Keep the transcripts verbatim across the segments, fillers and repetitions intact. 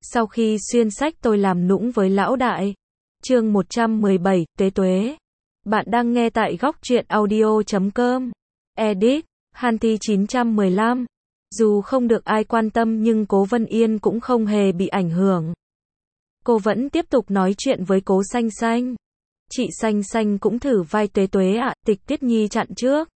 Sau khi xuyên sách tôi làm nũng với lão đại. Chương một trăm mười bảy, Tuế Tuế. Bạn đang nghe tại góc truyện audio chấm com. Edit, Hanti chín trăm mười lăm. Dù không được ai quan tâm nhưng Cố Vân Yên cũng không hề bị ảnh hưởng. Cô vẫn tiếp tục nói chuyện với Cố Xanh Xanh. Chị Xanh Xanh cũng thử vai Tuế Tuế ạ, Tịch Tiết Nhi chặn trước.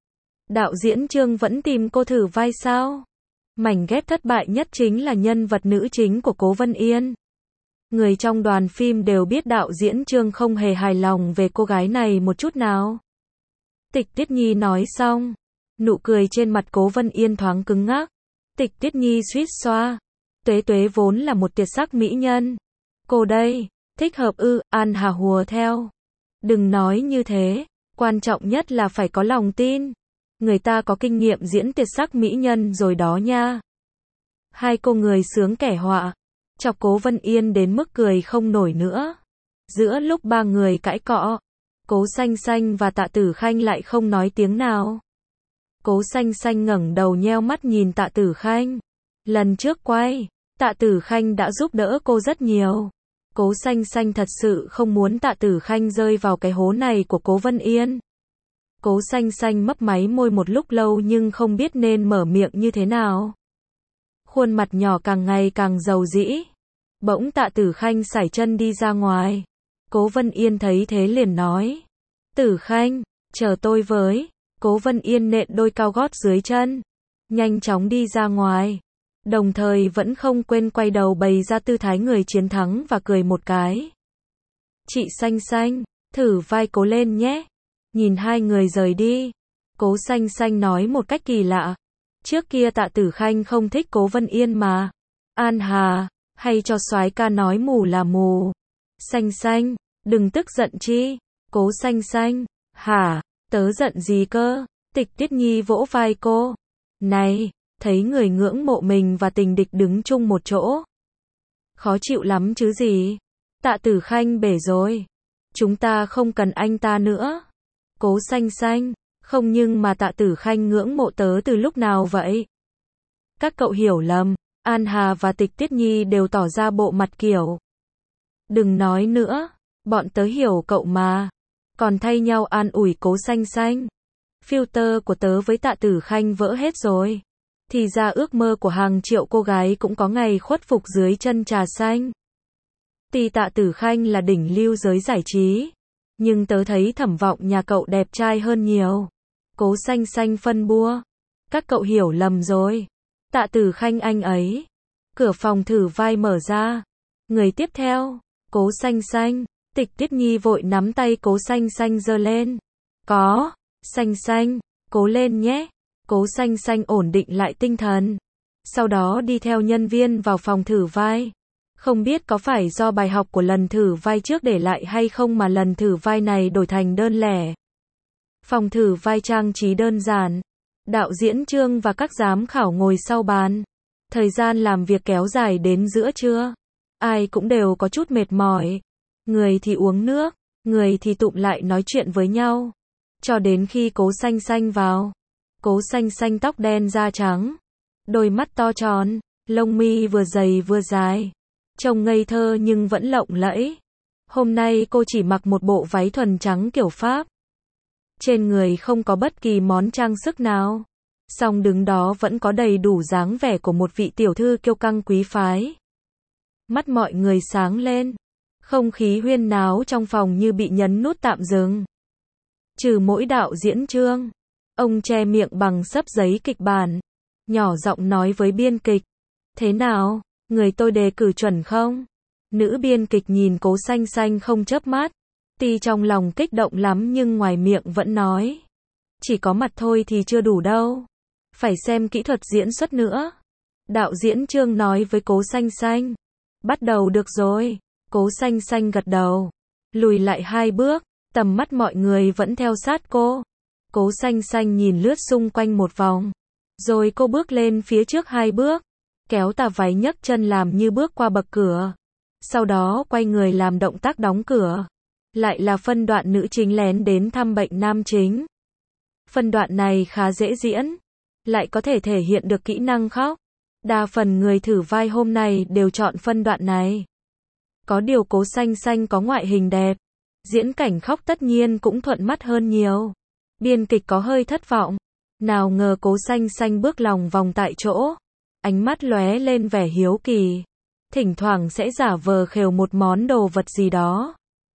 Đạo diễn Trương vẫn tìm cô thử vai sao? Mảnh ghép thất bại nhất chính là nhân vật nữ chính của Cố Vân Yên. Người trong đoàn phim đều biết đạo diễn Trương không hề hài lòng về cô gái này một chút nào. Tịch Tiết Nhi nói xong, nụ cười trên mặt Cố Vân Yên thoáng cứng ngắc. Tịch Tiết Nhi suýt xoa. Tuế Tuế vốn là một tuyệt sắc mỹ nhân. Cô đây, thích hợp ư? An Hà hùa theo. Đừng nói như thế, quan trọng nhất là phải có lòng tin. Người ta có kinh nghiệm diễn tuyệt sắc mỹ nhân rồi đó nha. Hai cô người sướng kẻ họa, chọc Cố Vân Yên đến mức cười không nổi nữa. Giữa lúc ba người cãi cọ, Cố Xanh Xanh và Tạ Tử Khanh lại không nói tiếng nào. Cố Xanh Xanh ngẩng đầu nheo mắt nhìn Tạ Tử Khanh. Lần trước quay, Tạ Tử Khanh đã giúp đỡ cô rất nhiều. Cố Xanh Xanh thật sự không muốn Tạ Tử Khanh rơi vào cái hố này của Cố Vân Yên. Cố Xanh Xanh mấp máy môi một lúc lâu nhưng không biết nên mở miệng như thế nào. Khuôn mặt nhỏ càng ngày càng dầu dĩ. Bỗng Tạ Tử Khanh sải chân đi ra ngoài. Cố Vân Yên thấy thế liền nói. Tử Khanh, chờ tôi với. Cố Vân Yên nện đôi cao gót dưới chân, nhanh chóng đi ra ngoài. Đồng thời vẫn không quên quay đầu bày ra tư thái người chiến thắng và cười một cái. Chị Xanh Xanh, thử vai Cố lên nhé. Nhìn hai người rời đi, Cố Xanh Xanh nói một cách kỳ lạ. Trước kia Tạ Tử Khanh không thích Cố Vân Yên mà. An Hà, hay cho soái ca nói mù là mù. Xanh Xanh, đừng tức giận chi. Cố Xanh Xanh, hả, tớ giận gì cơ? Tịch Tiết Nhi vỗ vai cô. Này, thấy người ngưỡng mộ mình và tình địch đứng chung một chỗ. Khó chịu lắm chứ gì. Tạ Tử Khanh bể rồi. Chúng ta không cần anh ta nữa. Cố Xanh Xanh, không nhưng mà Tạ Tử Khanh ngưỡng mộ tớ từ lúc nào vậy? Các cậu hiểu lầm, An Hà và Tịch Tiết Nhi đều tỏ ra bộ mặt kiểu. Đừng nói nữa, bọn tớ hiểu cậu mà. Còn thay nhau an ủi Cố Xanh Xanh. Filter của tớ với Tạ Tử Khanh vỡ hết rồi. Thì ra ước mơ của hàng triệu cô gái cũng có ngày khuất phục dưới chân trà xanh. Tuy Tạ Tử Khanh là đỉnh lưu giới giải trí, nhưng tớ thấy Thẩm Vọng nhà cậu đẹp trai hơn nhiều. Cố Xanh Xanh phân bua. Các cậu hiểu lầm rồi. Tạ Tử Khanh anh ấy. Cửa phòng thử vai mở ra. Người tiếp theo, Cố Xanh Xanh. Tịch Tiết Nhi vội nắm tay Cố Xanh Xanh giơ lên. Có, Xanh Xanh, cố lên nhé. Cố Xanh Xanh ổn định lại tinh thần. Sau đó đi theo nhân viên vào phòng thử vai. Không biết có phải do bài học của lần thử vai trước để lại hay không mà lần thử vai này đổi thành đơn lẻ. Phòng thử vai trang trí đơn giản. Đạo diễn Trương và các giám khảo ngồi sau bàn. Thời gian làm việc kéo dài đến giữa trưa. Ai cũng đều có chút mệt mỏi. Người thì uống nước, người thì tụm lại nói chuyện với nhau. Cho đến khi Cố Xanh Xanh vào. Cố Xanh Xanh tóc đen da trắng. Đôi mắt to tròn, lông mi vừa dày vừa dài. Trông ngây thơ nhưng vẫn lộng lẫy. Hôm nay cô chỉ mặc một bộ váy thuần trắng kiểu Pháp. Trên người không có bất kỳ món trang sức nào. Song đứng đó vẫn có đầy đủ dáng vẻ của một vị tiểu thư kiêu căng quý phái. Mắt mọi người sáng lên. Không khí huyên náo trong phòng như bị nhấn nút tạm dừng. Trừ mỗi đạo diễn Trương. Ông che miệng bằng xấp giấy kịch bản. Nhỏ giọng nói với biên kịch. Thế nào, người tôi đề cử chuẩn không? Nữ biên kịch nhìn Cố Xanh Xanh không chớp mắt. Tuy trong lòng kích động lắm nhưng ngoài miệng vẫn nói. Chỉ có mặt thôi thì chưa đủ đâu. Phải xem kỹ thuật diễn xuất nữa. Đạo diễn Trương nói với Cố Xanh Xanh. Bắt đầu được rồi. Cố Xanh Xanh gật đầu. Lùi lại hai bước. Tầm mắt mọi người vẫn theo sát cô. Cố Xanh Xanh nhìn lướt xung quanh một vòng. Rồi cô bước lên phía trước hai bước. Kéo tà váy nhấc chân làm như bước qua bậc cửa. Sau đó quay người làm động tác đóng cửa. Lại là phân đoạn nữ chính lén đến thăm bệnh nam chính. Phân đoạn này khá dễ diễn. Lại có thể thể hiện được kỹ năng khóc. Đa phần người thử vai hôm nay đều chọn phân đoạn này. Có điều Cố Xanh Xanh có ngoại hình đẹp, diễn cảnh khóc tất nhiên cũng thuận mắt hơn nhiều. Biên kịch có hơi thất vọng. Nào ngờ Cố Xanh Xanh bước lòng vòng tại chỗ, ánh mắt lóe lên vẻ hiếu kỳ, thỉnh thoảng sẽ giả vờ khều một món đồ vật gì đó,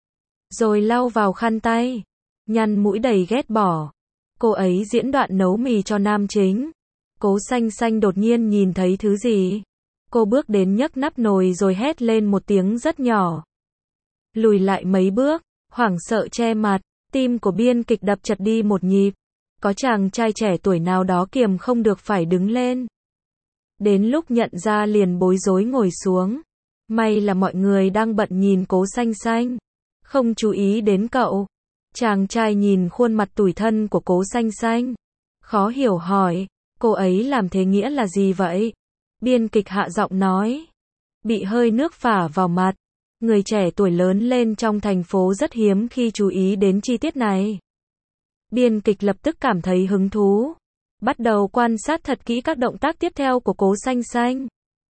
rồi lau vào khăn tay, nhăn mũi đầy ghét bỏ. Cô ấy diễn đoạn nấu mì cho nam chính. Cố Xanh Xanh đột nhiên nhìn thấy thứ gì. Cô bước đến nhấc nắp nồi rồi hét lên một tiếng rất nhỏ. Lùi lại mấy bước, hoảng sợ che mặt, tim của biên kịch đập chật đi một nhịp. Có chàng trai trẻ tuổi nào đó kiềm không được phải đứng lên. Đến lúc nhận ra liền bối rối ngồi xuống. May là mọi người đang bận nhìn Cố Xanh Xanh, không chú ý đến cậu. Chàng trai nhìn khuôn mặt tủi thân của Cố Xanh Xanh, khó hiểu hỏi, cô ấy làm thế nghĩa là gì vậy? Biên kịch hạ giọng nói, bị hơi nước phả vào mặt. Người trẻ tuổi lớn lên trong thành phố rất hiếm khi chú ý đến chi tiết này. Biên kịch lập tức cảm thấy hứng thú, bắt đầu quan sát thật kỹ các động tác tiếp theo của Cố Xanh Xanh.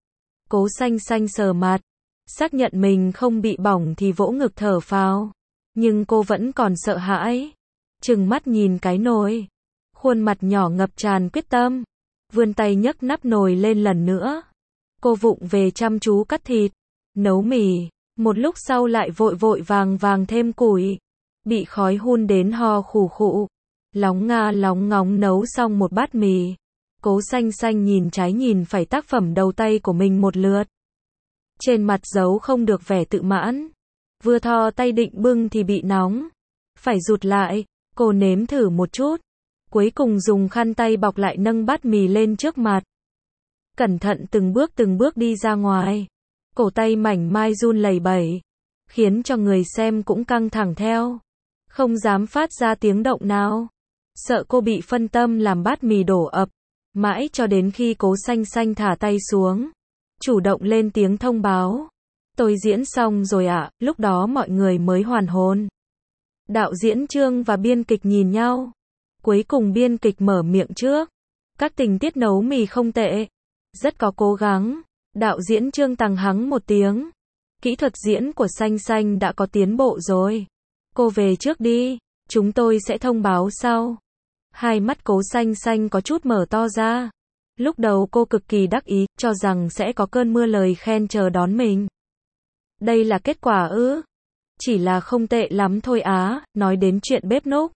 Cố Xanh Xanh sờ mặt, xác nhận mình không bị bỏng thì vỗ ngực thở phào. Nhưng cô vẫn còn sợ hãi, trừng mắt nhìn cái nồi, khuôn mặt nhỏ ngập tràn quyết tâm, vươn tay nhấc nắp nồi lên lần nữa. Cô vụng về chăm chú cắt thịt, nấu mì, một lúc sau lại vội vội vàng vàng thêm củi, bị khói hun đến ho khủ khụ, lóng nga lóng ngóng nấu xong một bát mì. Cố Xanh Xanh nhìn trái nhìn phải tác phẩm đầu tay của mình một lượt, trên mặt giấu không được vẻ tự mãn. Vừa thò tay định bưng thì bị nóng, phải rụt lại. Cô nếm thử một chút, cuối cùng dùng khăn tay bọc lại nâng bát mì lên trước mặt, cẩn thận từng bước từng bước đi ra ngoài. Cổ tay mảnh mai run lẩy bẩy, khiến cho người xem cũng căng thẳng theo, không dám phát ra tiếng động nào, sợ cô bị phân tâm làm bát mì đổ ập. Mãi cho đến khi Cố Xanh Xanh thả tay xuống, chủ động lên tiếng thông báo, tôi diễn xong rồi ạ. À, lúc đó mọi người mới hoàn hồn. Đạo diễn Trương và biên kịch nhìn nhau. Cuối cùng biên kịch mở miệng trước. Các tình tiết nấu mì không tệ, rất có cố gắng. Đạo diễn Trương tằng hắng một tiếng. Kỹ thuật diễn của Xanh Xanh đã có tiến bộ rồi. Cô về trước đi, chúng tôi sẽ thông báo sau. Hai mắt Cố Xanh Xanh có chút mở to ra. Lúc đầu cô cực kỳ đắc ý, cho rằng sẽ có cơn mưa lời khen chờ đón mình. Đây là kết quả ư? Chỉ là không tệ lắm thôi á. Nói đến chuyện bếp núc,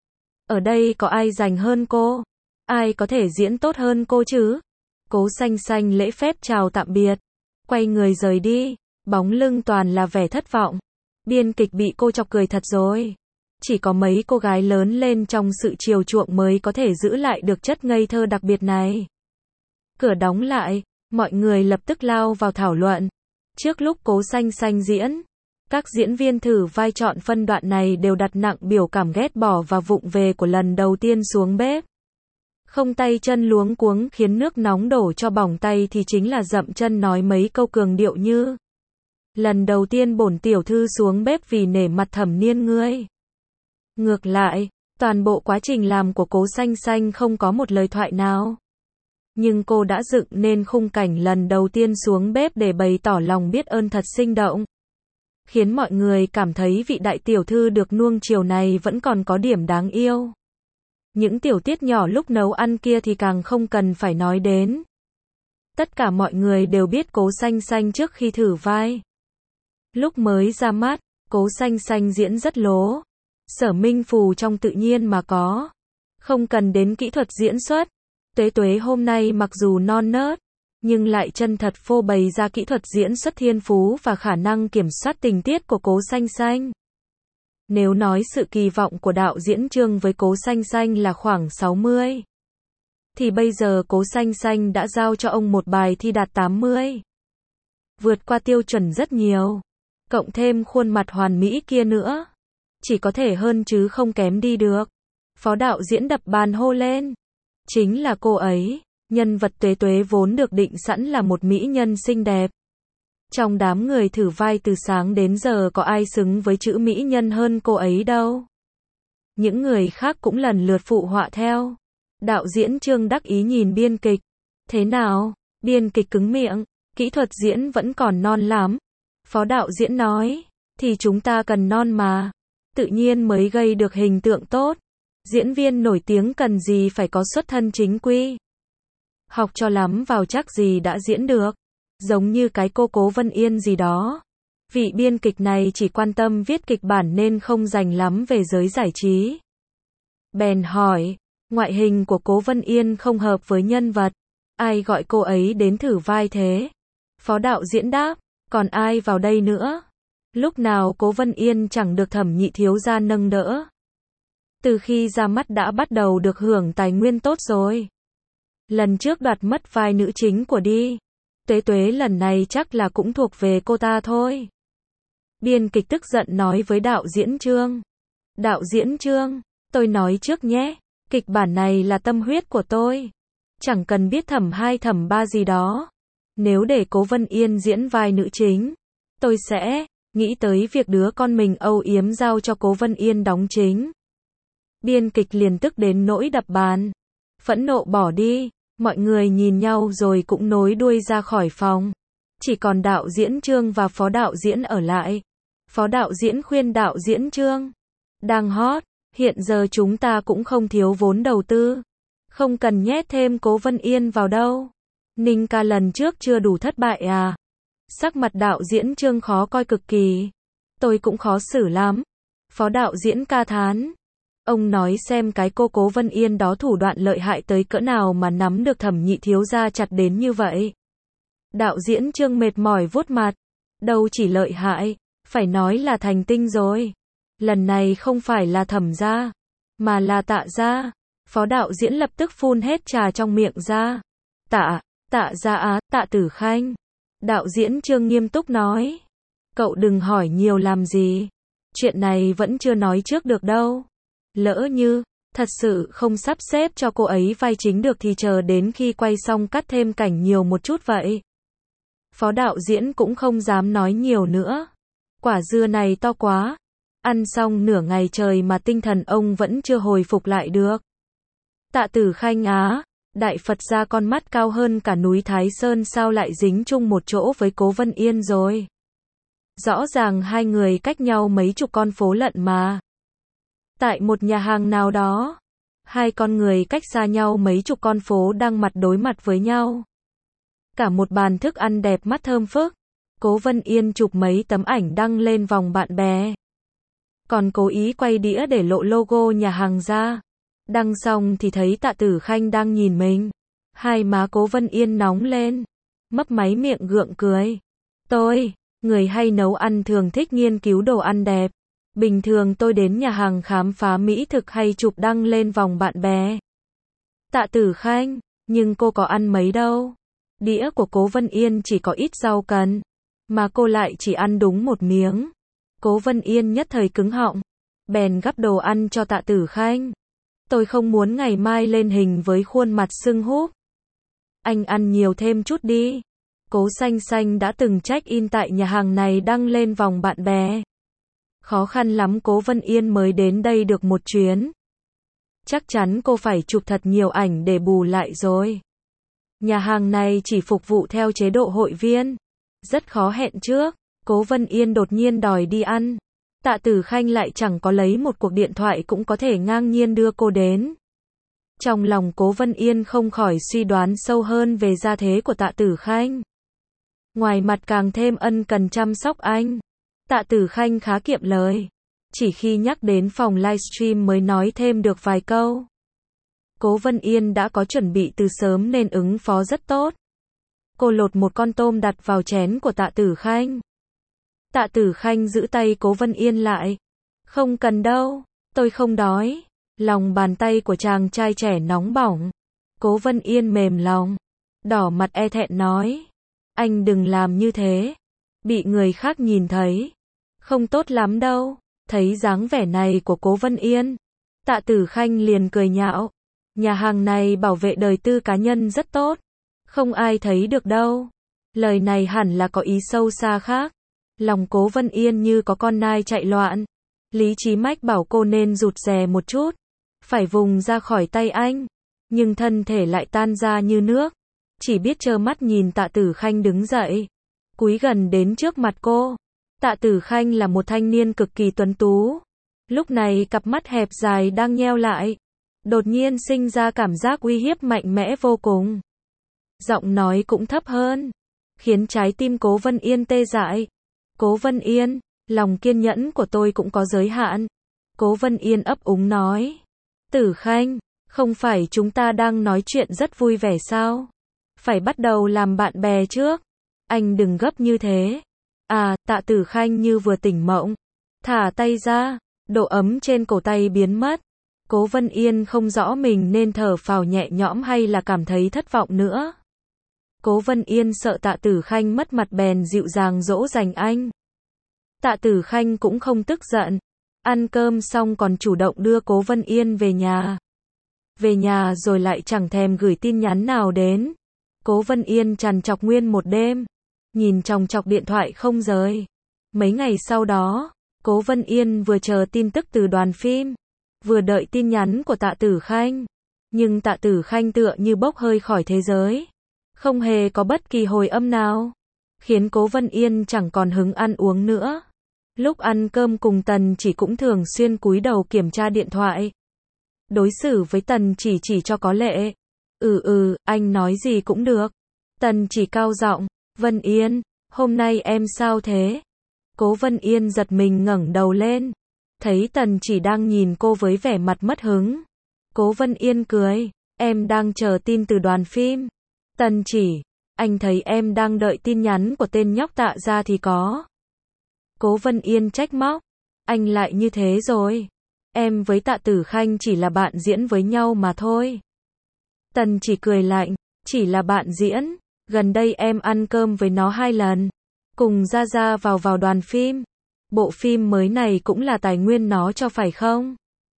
ở đây có ai rành hơn cô? Ai có thể diễn tốt hơn cô chứ? Cố Xanh Xanh lễ phép chào tạm biệt, quay người rời đi, bóng lưng toàn là vẻ thất vọng. Biên kịch bị cô chọc cười thật rồi. Chỉ có mấy cô gái lớn lên trong sự chiều chuộng mới có thể giữ lại được chất ngây thơ đặc biệt này. Cửa đóng lại, mọi người lập tức lao vào thảo luận. Trước lúc Cố Xanh Xanh diễn, các diễn viên thử vai chọn phân đoạn này đều đặt nặng biểu cảm ghét bỏ và vụng về của lần đầu tiên xuống bếp. Không tay chân luống cuống khiến nước nóng đổ cho bỏng tay thì chính là dậm chân nói mấy câu cường điệu như: lần đầu tiên bổn tiểu thư xuống bếp vì nể mặt Thẩm Niên ngươi. Ngược lại, toàn bộ quá trình làm của Cố Xanh Xanh không có một lời thoại nào. Nhưng cô đã dựng nên khung cảnh lần đầu tiên xuống bếp để bày tỏ lòng biết ơn thật sinh động, khiến mọi người cảm thấy vị đại tiểu thư được nuông chiều này vẫn còn có điểm đáng yêu. Những tiểu tiết nhỏ lúc nấu ăn kia thì càng không cần phải nói đến. Tất cả mọi người đều biết Cố Xanh Xanh trước khi thử vai. Lúc mới ra mắt, Cố Xanh Xanh diễn rất lố. Sở Minh Phù trong tự nhiên mà có. Không cần đến kỹ thuật diễn xuất. Tuế Tuế hôm nay mặc dù non nớt, nhưng lại chân thật phô bày ra kỹ thuật diễn xuất thiên phú và khả năng kiểm soát tình tiết của Cố Xanh Xanh. Nếu nói sự kỳ vọng của đạo diễn Trương với Cố Xanh Xanh là khoảng sáu mươi, thì bây giờ Cố Xanh Xanh đã giao cho ông một bài thi đạt tám mươi. Vượt qua tiêu chuẩn rất nhiều. Cộng thêm khuôn mặt hoàn mỹ kia nữa, chỉ có thể hơn chứ không kém đi được. Phó đạo diễn đập bàn hô lên. Chính là cô ấy. Nhân vật Tuế Tuế vốn được định sẵn là một mỹ nhân xinh đẹp. Trong đám người thử vai từ sáng đến giờ có ai xứng với chữ mỹ nhân hơn cô ấy đâu. Những người khác cũng lần lượt phụ họa theo. Đạo diễn Trương đắc ý nhìn biên kịch. Thế nào? Biên kịch cứng miệng, kỹ thuật diễn vẫn còn non lắm. Phó đạo diễn nói, thì chúng ta cần non mà. Tự nhiên mới gây được hình tượng tốt. Diễn viên nổi tiếng cần gì phải có xuất thân chính quy. Học cho lắm vào chắc gì đã diễn được. Giống như cái cô Cố Vân Yên gì đó. Vị biên kịch này chỉ quan tâm viết kịch bản nên không dành lắm về giới giải trí. Bèn hỏi, ngoại hình của Cố Vân Yên không hợp với nhân vật. Ai gọi cô ấy đến thử vai thế? Phó đạo diễn đáp, còn ai vào đây nữa? Lúc nào Cố Vân Yên chẳng được Thẩm Nhị thiếu gia nâng đỡ. Từ khi ra mắt đã bắt đầu được hưởng tài nguyên tốt rồi. Lần trước đoạt mất vai nữ chính của Đi Tuế Tuế, lần này chắc là cũng thuộc về cô ta thôi. Biên kịch tức giận nói với đạo diễn Trương. Đạo diễn Trương, tôi nói trước nhé, kịch bản này là tâm huyết của tôi. Chẳng cần biết thẩm hai thẩm ba gì đó. Nếu để Cố Vân Yên diễn vai nữ chính, tôi sẽ nghĩ tới việc đứa con mình âu yếm giao cho Cố Vân Yên đóng chính. Biên kịch liền tức đến nỗi đập bàn. Phẫn nộ bỏ đi, mọi người nhìn nhau rồi cũng nối đuôi ra khỏi phòng. Chỉ còn đạo diễn Trương và phó đạo diễn ở lại. Phó đạo diễn khuyên đạo diễn Trương, đang hot, hiện giờ chúng ta cũng không thiếu vốn đầu tư. Không cần nhét thêm Cố Vân Yên vào đâu. Ninh ca lần trước chưa đủ thất bại à? Sắc mặt đạo diễn Trương khó coi cực kỳ. Tôi cũng khó xử lắm. Phó đạo diễn ca thán. Ông nói xem cái cô Cố Vân Yên đó thủ đoạn lợi hại tới cỡ nào mà nắm được Thẩm Nhị thiếu gia chặt đến như vậy. Đạo diễn Trương mệt mỏi vuốt mặt. Đâu chỉ lợi hại, phải nói là thành tinh rồi. Lần này không phải là Thẩm gia, mà là Tạ gia. Phó đạo diễn lập tức phun hết trà trong miệng ra. Tạ, Tạ gia á, Tạ Tử Khanh. Đạo diễn Trương nghiêm túc nói. Cậu đừng hỏi nhiều làm gì. Chuyện này vẫn chưa nói trước được đâu. Lỡ như, thật sự không sắp xếp cho cô ấy vai chính được thì chờ đến khi quay xong cắt thêm cảnh nhiều một chút vậy. Phó đạo diễn cũng không dám nói nhiều nữa. Quả dưa này to quá. Ăn xong nửa ngày trời mà tinh thần ông vẫn chưa hồi phục lại được. Tạ Tử Khanh á, Đại Phật gia con mắt cao hơn cả núi Thái Sơn sao lại dính chung một chỗ với Cố Vân Yên rồi. Rõ ràng hai người cách nhau mấy chục con phố lận mà. Tại một nhà hàng nào đó, hai con người cách xa nhau mấy chục con phố đang mặt đối mặt với nhau. Cả một bàn thức ăn đẹp mắt thơm phức. Cố Vân Yên chụp mấy tấm ảnh đăng lên vòng bạn bè. Còn cố ý quay đĩa để lộ logo nhà hàng ra. Đăng xong thì thấy Tạ Tử Khanh đang nhìn mình. Hai má Cố Vân Yên nóng lên. Mấp máy miệng gượng cười. Tôi, người hay nấu ăn thường thích nghiên cứu đồ ăn đẹp. Bình thường tôi đến nhà hàng khám phá mỹ thực hay chụp đăng lên vòng bạn bè. Tạ Tử Khanh, nhưng cô có ăn mấy đâu. Đĩa của Cố Vân Yên chỉ có ít rau cần, mà cô lại chỉ ăn đúng một miếng. Cố Vân Yên nhất thời cứng họng, bèn gắp đồ ăn cho Tạ Tử Khanh. Tôi không muốn ngày mai lên hình với khuôn mặt sưng húp. Anh ăn nhiều thêm chút đi. Cố Xanh Xanh đã từng check in tại nhà hàng này đăng lên vòng bạn bè. Khó khăn lắm Cố Vân Yên mới đến đây được một chuyến. Chắc chắn cô phải chụp thật nhiều ảnh để bù lại rồi. Nhà hàng này chỉ phục vụ theo chế độ hội viên. Rất khó hẹn trước. Cố Vân Yên đột nhiên đòi đi ăn. Tạ Tử Khanh lại chẳng có lấy một cuộc điện thoại cũng có thể ngang nhiên đưa cô đến. Trong lòng Cố Vân Yên không khỏi suy đoán sâu hơn về gia thế của Tạ Tử Khanh. Ngoài mặt càng thêm ân cần chăm sóc anh. Tạ Tử Khanh khá kiệm lời. Chỉ khi nhắc đến phòng livestream mới nói thêm được vài câu. Cố Vân Yên đã có chuẩn bị từ sớm nên ứng phó rất tốt. Cô lột một con tôm đặt vào chén của Tạ Tử Khanh. Tạ Tử Khanh giữ tay Cố Vân Yên lại. Không cần đâu, tôi không đói. Lòng bàn tay của chàng trai trẻ nóng bỏng. Cố Vân Yên mềm lòng. Đỏ mặt e thẹn nói. Anh đừng làm như thế. Bị người khác nhìn thấy. Không tốt lắm đâu. Thấy dáng vẻ này của Cố Vân Yên. Tạ Tử Khanh liền cười nhạo. Nhà hàng này bảo vệ đời tư cá nhân rất tốt. Không ai thấy được đâu. Lời này hẳn là có ý sâu xa khác. Lòng Cố Vân Yên như có con nai chạy loạn. Lý trí mách bảo cô nên rụt rè một chút. Phải vùng ra khỏi tay anh. Nhưng thân thể lại tan ra như nước. chỉ biết trơ mắt nhìn Tạ Tử Khanh đứng dậy, cúi gần đến trước mặt cô. Tạ Tử Khanh là một thanh niên cực kỳ tuấn tú. Lúc này cặp mắt hẹp dài đang nheo lại, đột nhiên sinh ra cảm giác uy hiếp mạnh mẽ vô cùng. Giọng nói cũng thấp hơn, khiến trái tim Cố Vân Yên tê dại. Cố Vân Yên, lòng kiên nhẫn của tôi cũng có giới hạn. Cố Vân Yên ấp úng nói. Tử Khanh, không phải chúng ta đang nói chuyện rất vui vẻ sao? Phải bắt đầu làm bạn bè trước. Anh đừng gấp như thế. À, Tạ Tử Khanh như vừa tỉnh mộng. Thả tay ra, độ ấm trên cổ tay biến mất. Cố Vân Yên không rõ mình nên thở phào nhẹ nhõm hay là cảm thấy thất vọng nữa. Cố Vân Yên sợ Tạ Tử Khanh mất mặt bèn dịu dàng dỗ dành anh. Tạ Tử Khanh cũng không tức giận. Ăn cơm xong còn chủ động đưa Cố Vân Yên về nhà. Về nhà rồi lại chẳng thèm gửi tin nhắn nào đến. Cố Vân Yên trằn trọc nguyên một đêm, nhìn chòng chọc điện thoại không rời. Mấy ngày sau đó, Cố Vân Yên vừa chờ tin tức từ đoàn phim, vừa đợi tin nhắn của Tạ Tử Khanh. Nhưng Tạ Tử Khanh tựa như bốc hơi khỏi thế giới, không hề có bất kỳ hồi âm nào, khiến Cố Vân Yên chẳng còn hứng ăn uống nữa. Lúc ăn cơm cùng Tần Chỉ cũng thường xuyên cúi đầu kiểm tra điện thoại. Đối xử với Tần Chỉ chỉ cho có lệ. Ừ ừ, anh nói gì cũng được. Tần Chỉ cao giọng, Vân Yên, hôm nay em sao thế? Cố Vân Yên giật mình ngẩng đầu lên, thấy Tần Chỉ đang nhìn cô với vẻ mặt mất hứng. Cố Vân Yên cười, em đang chờ tin từ đoàn phim. Tần Chỉ, anh thấy em đang đợi tin nhắn của tên nhóc Tạ ra thì có. Cố Vân Yên trách móc, anh lại như thế rồi. Em với Tạ Tử Khanh chỉ là bạn diễn với nhau mà thôi. Tần Chỉ cười lạnh, chỉ là bạn diễn, gần đây em ăn cơm với nó hai lần, cùng ra ra vào vào đoàn phim. Bộ phim mới này cũng là tài nguyên nó cho phải không?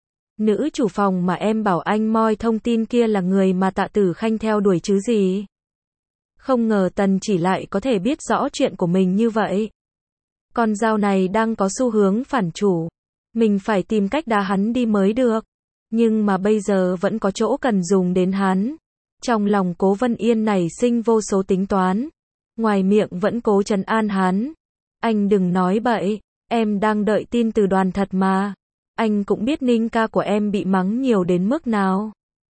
Nữ chủ phòng mà em bảo anh moi thông tin kia là người mà Tạ Tử Khanh theo đuổi chứ gì? Không ngờ Tần Chỉ lại có thể biết rõ chuyện của mình như vậy. Con dao này đang có xu hướng phản chủ. Mình phải tìm cách đá hắn đi mới được. Nhưng mà bây giờ vẫn có chỗ cần dùng đến hắn. Trong lòng Cố Vân Yên nảy sinh vô số tính toán. Ngoài miệng vẫn cố trấn an hắn. Anh đừng nói bậy, em đang đợi tin từ đoàn thật mà. Anh cũng biết Ninh ca của em bị mắng nhiều đến mức nào.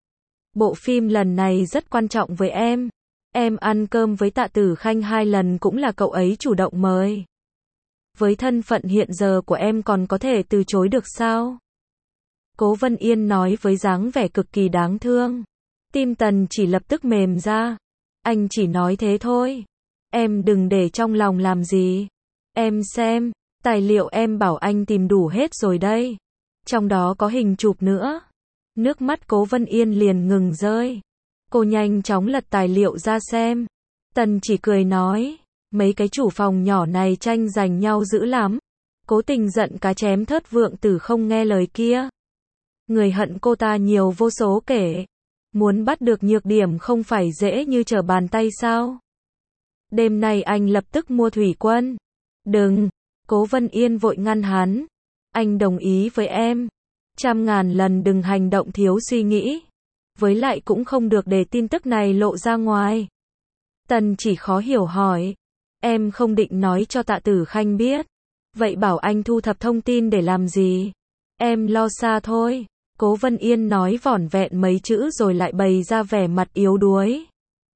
Bộ phim lần này rất quan trọng với em. Em ăn cơm với Tạ Tử Khanh hai lần cũng là cậu ấy chủ động mời. Với thân phận hiện giờ của em còn có thể từ chối được sao? Cố Vân Yên nói với dáng vẻ cực kỳ đáng thương. Tim Tần Chỉ lập tức mềm ra. Anh chỉ nói thế thôi. Em đừng để trong lòng làm gì. Em xem, tài liệu em bảo anh tìm đủ hết rồi đây. Trong đó có hình chụp nữa. Nước mắt Cố Vân Yên liền ngừng rơi. Cô nhanh chóng lật tài liệu ra xem. Tần Chỉ cười nói, mấy cái chủ phòng nhỏ này tranh giành nhau dữ lắm. Cố Tình giận cá chém thớt vượng tử không nghe lời kia. Người hận cô ta nhiều vô số kể. Muốn bắt được nhược điểm không phải dễ như trở bàn tay sao? Đêm nay anh lập tức mua thủy quân. Đừng, Cố Vân Yên vội ngăn hắn. Anh đồng ý với em. Trăm ngàn lần đừng hành động thiếu suy nghĩ. Với lại cũng không được để tin tức này lộ ra ngoài. Tần Chỉ khó hiểu hỏi. Em không định nói cho Tạ Tử Khanh biết. Vậy bảo anh thu thập thông tin để làm gì? Em lo xa thôi. Cố Vân Yên nói vỏn vẹn mấy chữ rồi lại bày ra vẻ mặt yếu đuối.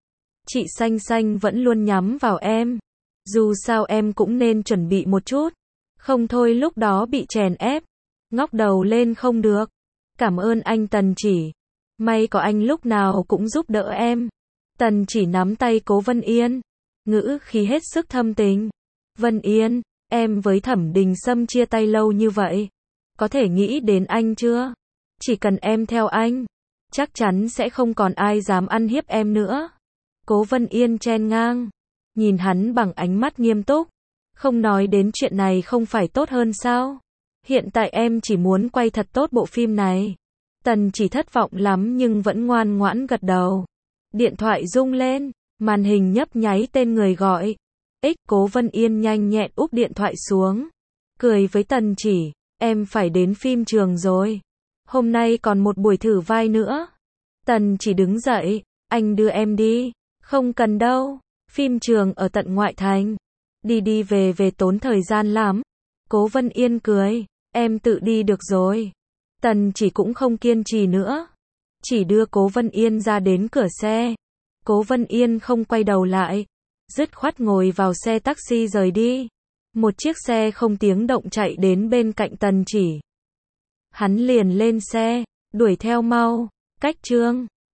Chị Xanh Xanh vẫn luôn nhắm vào em. Dù sao em cũng nên chuẩn bị một chút. Không thôi lúc đó bị chèn ép. Ngóc đầu lên không được. Cảm ơn anh Tần Chỉ. May có anh lúc nào cũng giúp đỡ em. Tần Chỉ nắm tay Cố Vân Yên. Ngữ khí hết sức thâm tình. Vân Yên, em với Thẩm Đình Sâm chia tay lâu như vậy. Có thể nghĩ đến anh chưa? Chỉ cần em theo anh, chắc chắn sẽ không còn ai dám ăn hiếp em nữa. Cố Vân Yên chen ngang, nhìn hắn bằng ánh mắt nghiêm túc. Không nói đến chuyện này không phải tốt hơn sao? Hiện tại em chỉ muốn quay thật tốt bộ phim này. Tần Chỉ thất vọng lắm nhưng vẫn ngoan ngoãn gật đầu. Điện thoại rung lên, màn hình nhấp nháy tên người gọi. Ích, Cố Vân Yên nhanh nhẹn úp điện thoại xuống. Cười với Tần Chỉ, em phải đến phim trường rồi. Hôm nay còn một buổi thử vai nữa. Tần Chỉ đứng dậy, anh đưa em đi. Không cần đâu, phim trường ở tận ngoại thành. Đi đi về về tốn thời gian lắm. Cố Vân Yên cười, em tự đi được rồi. Tần Chỉ cũng không kiên trì nữa. Chỉ đưa Cố Vân Yên ra đến cửa xe. Cố Vân Yên không quay đầu lại. Dứt khoát ngồi vào xe taxi rời đi. Một chiếc xe không tiếng động chạy đến bên cạnh Tần Chỉ. Hắn liền lên xe, đuổi theo mau. Cách chương